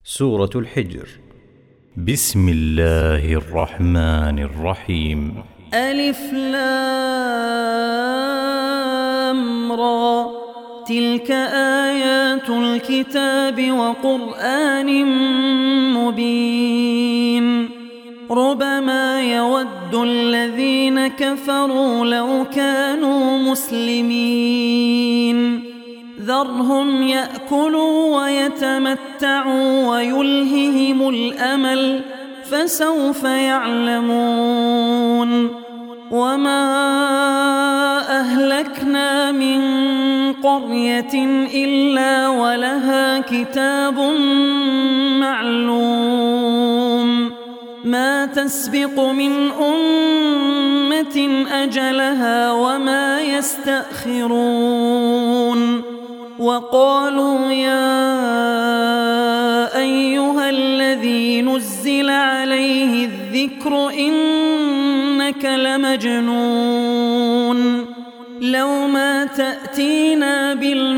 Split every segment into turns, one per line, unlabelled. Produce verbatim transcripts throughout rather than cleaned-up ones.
سورة الحجر. بسم الله الرحمن الرحيم.
ألف لام را، تلك آيات الكتاب وقرآن مبين. ربما يود الذين كفروا لو كانوا مسلمين، ذرهم يأكلوا ويتمتعوا ويلههم الأمل، فسوف يعلمون. وما أهلكنا من قرية إلا ولها كتاب معلوم، ما تسبق من أمة أجلها وما يستأخرون. وقالوا يا أيها الذي نزل عليه الذكر إنك لمجنون، لو ما تأتينا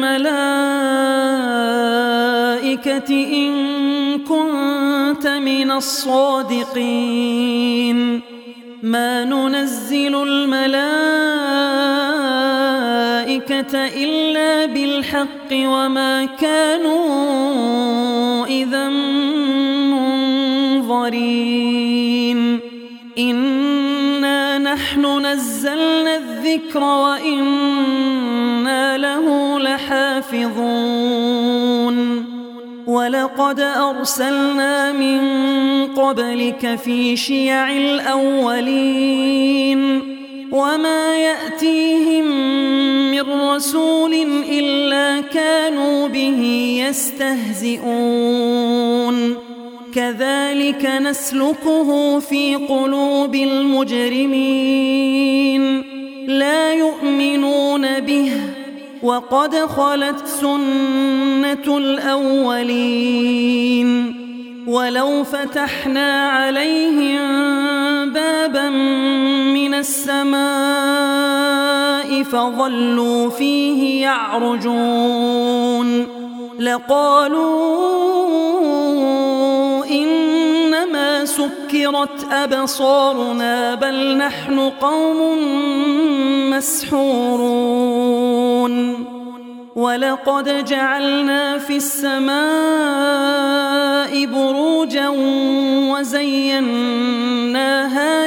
بالملائكة إن كنت من الصادقين. ما ننزل الملائكة إلا بالحق وما كانوا إذا منظرين. إنا نحن نزلنا الذكر وإنا له لحافظون. ولقد أرسلنا من قبلك في شيع الأولين، وما يأتيهم من رسول إلا كانوا به يستهزئون. كذلك نسلكه في قلوب المجرمين، لا يؤمنون به وقد خلت سنة الأولين. ولو فتحنا عليهم بابا من السماء فظلوا فيه يعرجون لقالوا إنما سكرت أبصارنا بل نحن قوم مسحورون. ولقد جعلنا في السماء بروجا وزيناها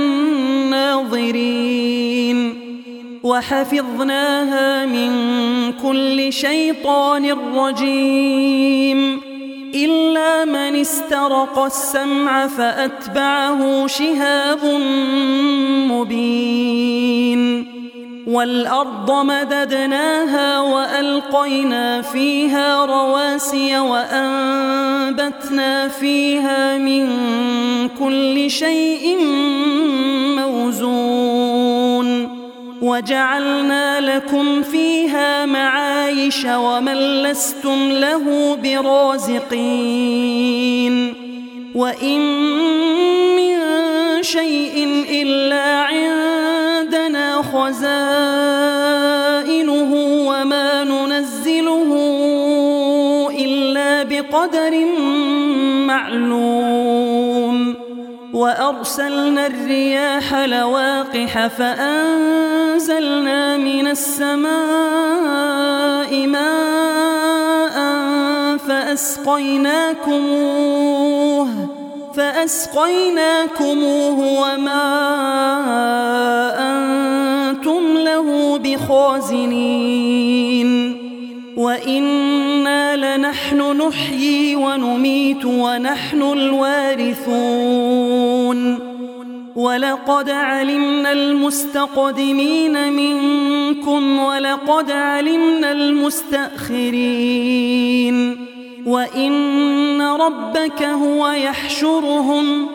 للناظرين، وحفظناها من كل شيطان رجيم، إلا من استرق السمع فأتبعه شهاب مبين. والأرض مددناها وألقينا فيها رواسي وأنبتنا فيها من كل شيء موزون، وجعلنا لكم فيها معايش ومن لستم له برازقين. وإن من شيء إلا عندنا خزائنه وما ننزله إلا بقدر معلوم. وأرسلنا الرياح لواقح فأنزلنا من السماء ماء فأسقيناكموه فأسقيناكموه وما أنتم له بخازنين. وإنا لنحن نحيي ونميت ونحن الوارثون. ولقد علمنا المستقدمين منكم ولقد علمنا المستأخرين. وإن ربك هو يحشرهم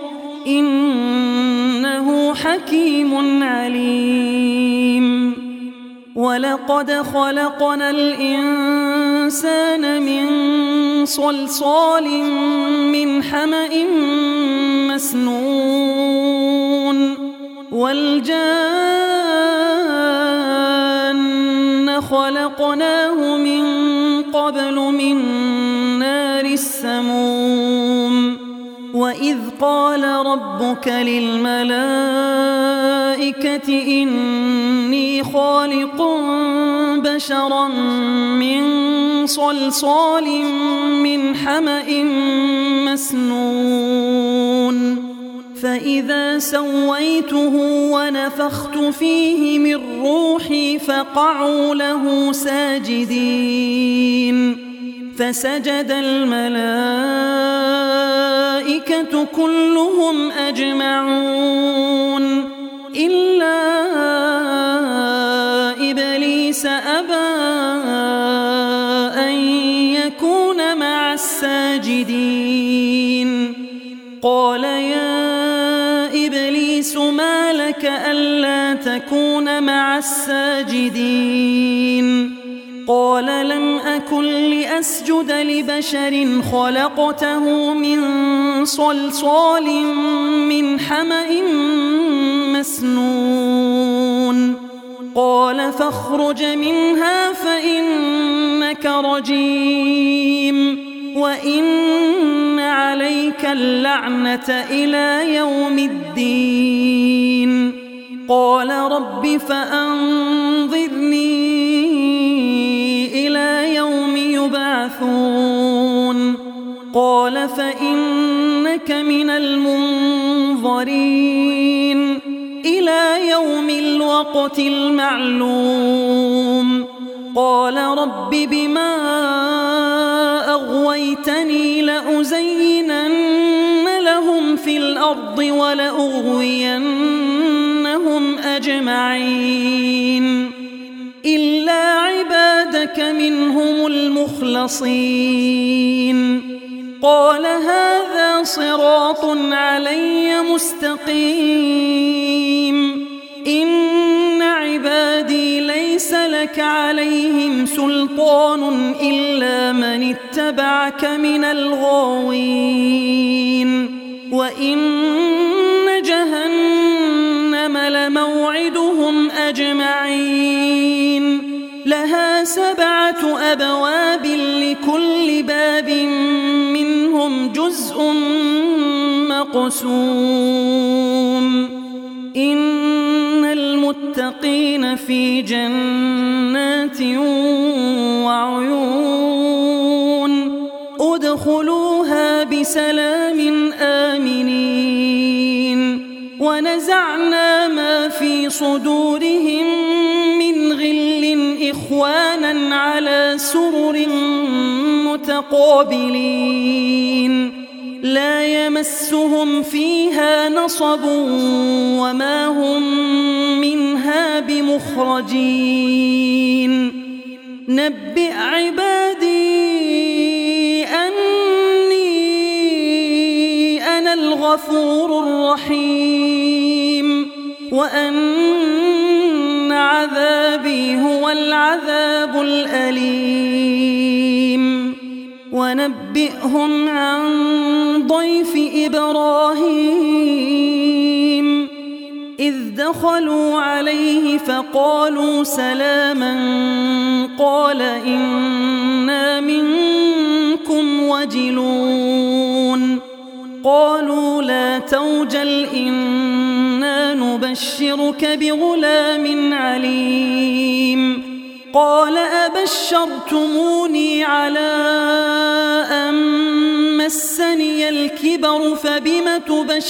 إنه حكيم عليم. ولقد خلقنا الإنسان من صلصال من حمأ مسنون. والجان خلقناه من قبل من نار السموم. وإذ قال ربك للملائكة إني خالق بشرا من صلصال من حمأ مسنون فإذا سويته ونفخت فيه من روحي فقعوا له ساجدين فسجد الملائكة كلهم أجمعون إلا إبليس أبى أن يكون مع الساجدين قال يا إبليس ما لك ألا تكون مع الساجدين قال لم أكن لأسجد لبشر خلقته من صلصال من حمأ مسنون قال فاخرج منها فإنك رجيم وإن عليك اللعنة إلى يوم الدين قال رب فأنظرني إلى يوم يبعثون قال فإنك من المنظرين إلى يوم الوقت المعلوم قال رب بما أغويتني لأزينن لهم في الأرض ولأغوينهم أجمعين إلا عبادك منهم المخلصين قال هذا صراط علي مستقيم إن عبادي ليس لك عليهم سلطان إلا من اتبعك من الغاوين وإن جهنم لموعدهم أجمعين لها سبعة أبواب لكل باب منهم جزء مقسوم إن المتقين في جنات وعيون ادخلوها بسلام آمنين ونزعنا ما في صدورهم من غل إخوانا على سرر متقابلين لا يمسهم فيها نصب وما هم منها بمخرجين نبئ عبادي أني أنا الغفور الرحيم وأن عذابي هو العذاب الأليم ونبئهم عن ضيف إبراهيم إذ دخلوا عليه فقالوا سلاما قال إنا منكم وجلون قالوا لا توجل إنا نبشرك بغلام عليم قال أبشرتموني على أن مسني الكبر فبم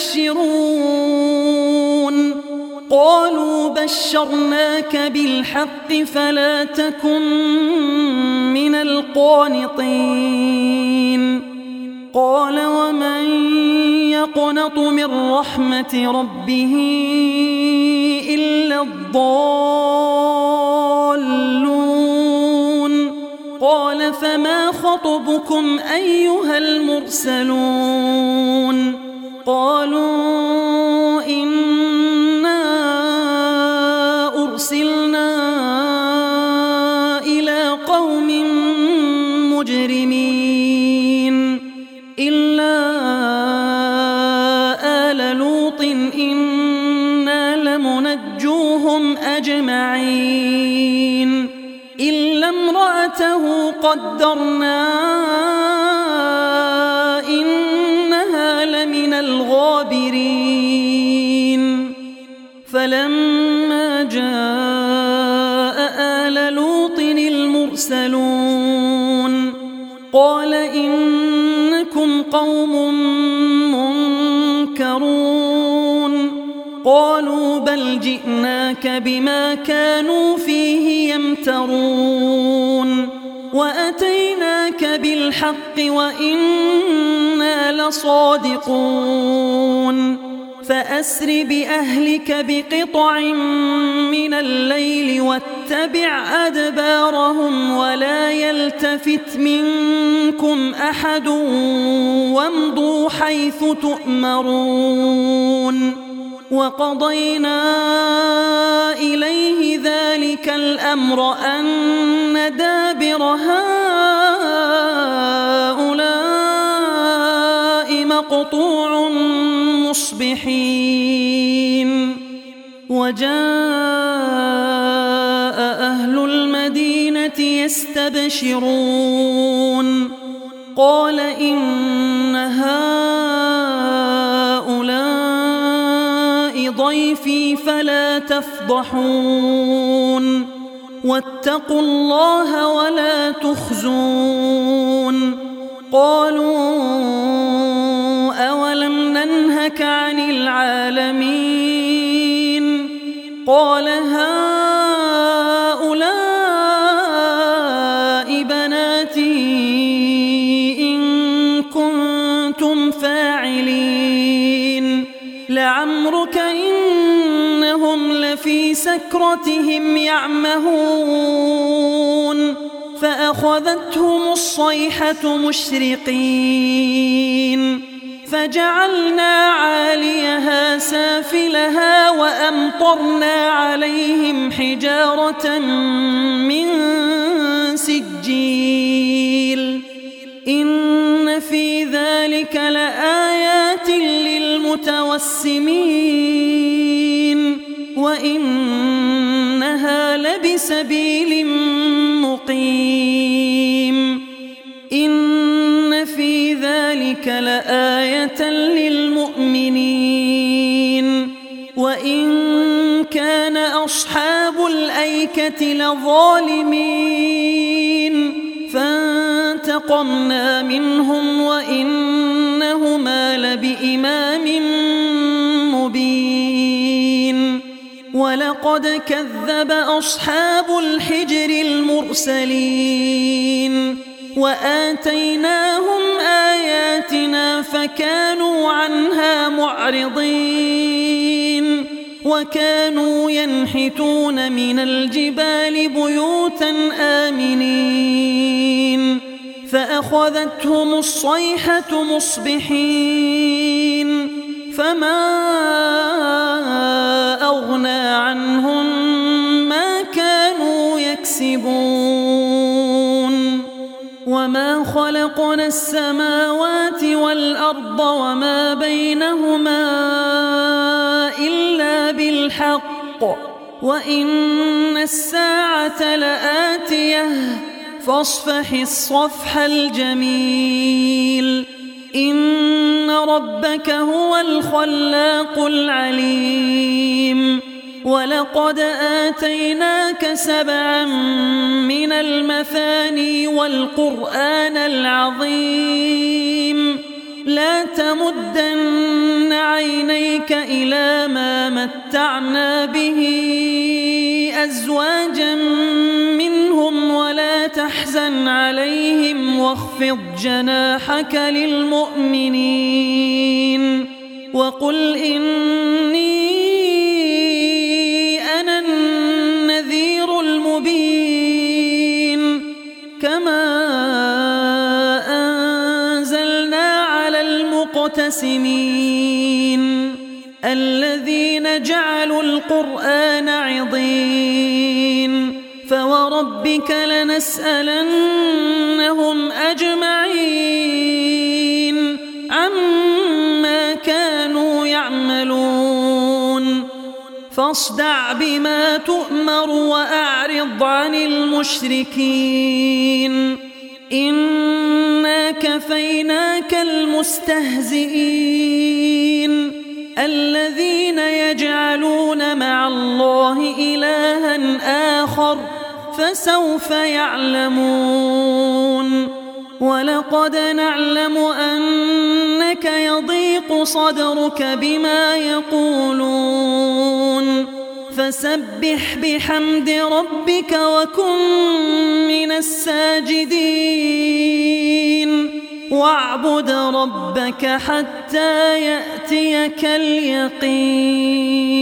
تبشرون قالوا بشرناك بالحق فلا تكن من القانطين قال ومن يقنط من رحمة ربه إلا الضالون قال فما خطبكم أيها المرسلون قالوا إنا أرسلنا إلى قوم مجرمين إلا آل لوط إنا لمنجوهم أجمعين إلا امرأته قدرنا إن قوم منكرون قالوا بل جئناك بما كانوا فيه يمترون وأتيناك بالحق وإنا لصادقون فأسر بأهلك بقطع من الليل واتبع أدبارهم ولا يلتفت منكم أحد وامضوا حيث تؤمرون وقضينا إليه ذلك الأمر أن دابر هؤلاء مقطوع مصبحين وجاء أهل المدينة يستبشرون قال إن هؤلاء ضيفي فلا تفضحون واتقوا الله ولا تخزون قالوا أولم ننهك عن العالمين قال هؤلاء بناتي إن كنتم فاعلين لعمرك إنهم لفي سكرتهم يعمهون فأخذتهم الصيحة مشرقين فجعلنا عاليها سافلها وأمطرنا عليهم حجارة من سجيل إن في ذلك لآيات للمتوسمين وإنها لبسبيل مقيم إن في ذلك لآية للمؤمنين وإن كان أصحاب الأيكة لظالمين فانتقمنا منهم وإنهما لبإمام مبين ولقد كذب أصحاب الحجر المرسلين وآتيناهم آياتنا فكانوا عنها معرضين وكانوا ينحتون من الجبال بيوتا آمنين فأخذتهم الصيحة مصبحين فما أغنى عنهم ما كانوا يكسبون وما خلقنا السماوات والأرض وما بينهما إلا بالحق وإن الساعة لآتية فاصفح الصفح الجميل إن ربك هو الخلاق العليم ولقد آتيناك سبعا من المثاني والقرآن العظيم لا تمدن عينيك إلى ما متعنا به أزواجا منهم ولا تحزن عليهم واخفض جناحك للمؤمنين وقل إني أنا النذير المبين كما أنزلنا على المقتسمين الذين جعلوا القرآن عضين فوربك لنسألنهم أجمعين عما كانوا يعملون فاصدع بما تؤمر وأعرض عن المشركين إنا كفيناك المستهزئين الذين يجعلون مع الله إلها آخر فسوف يعلمون ولقد نعلم أنك يضيق صدرك بما يقولون فسبح بحمد ربك وكن من الساجدين واعبد ربك حتى يأتيك اليقين.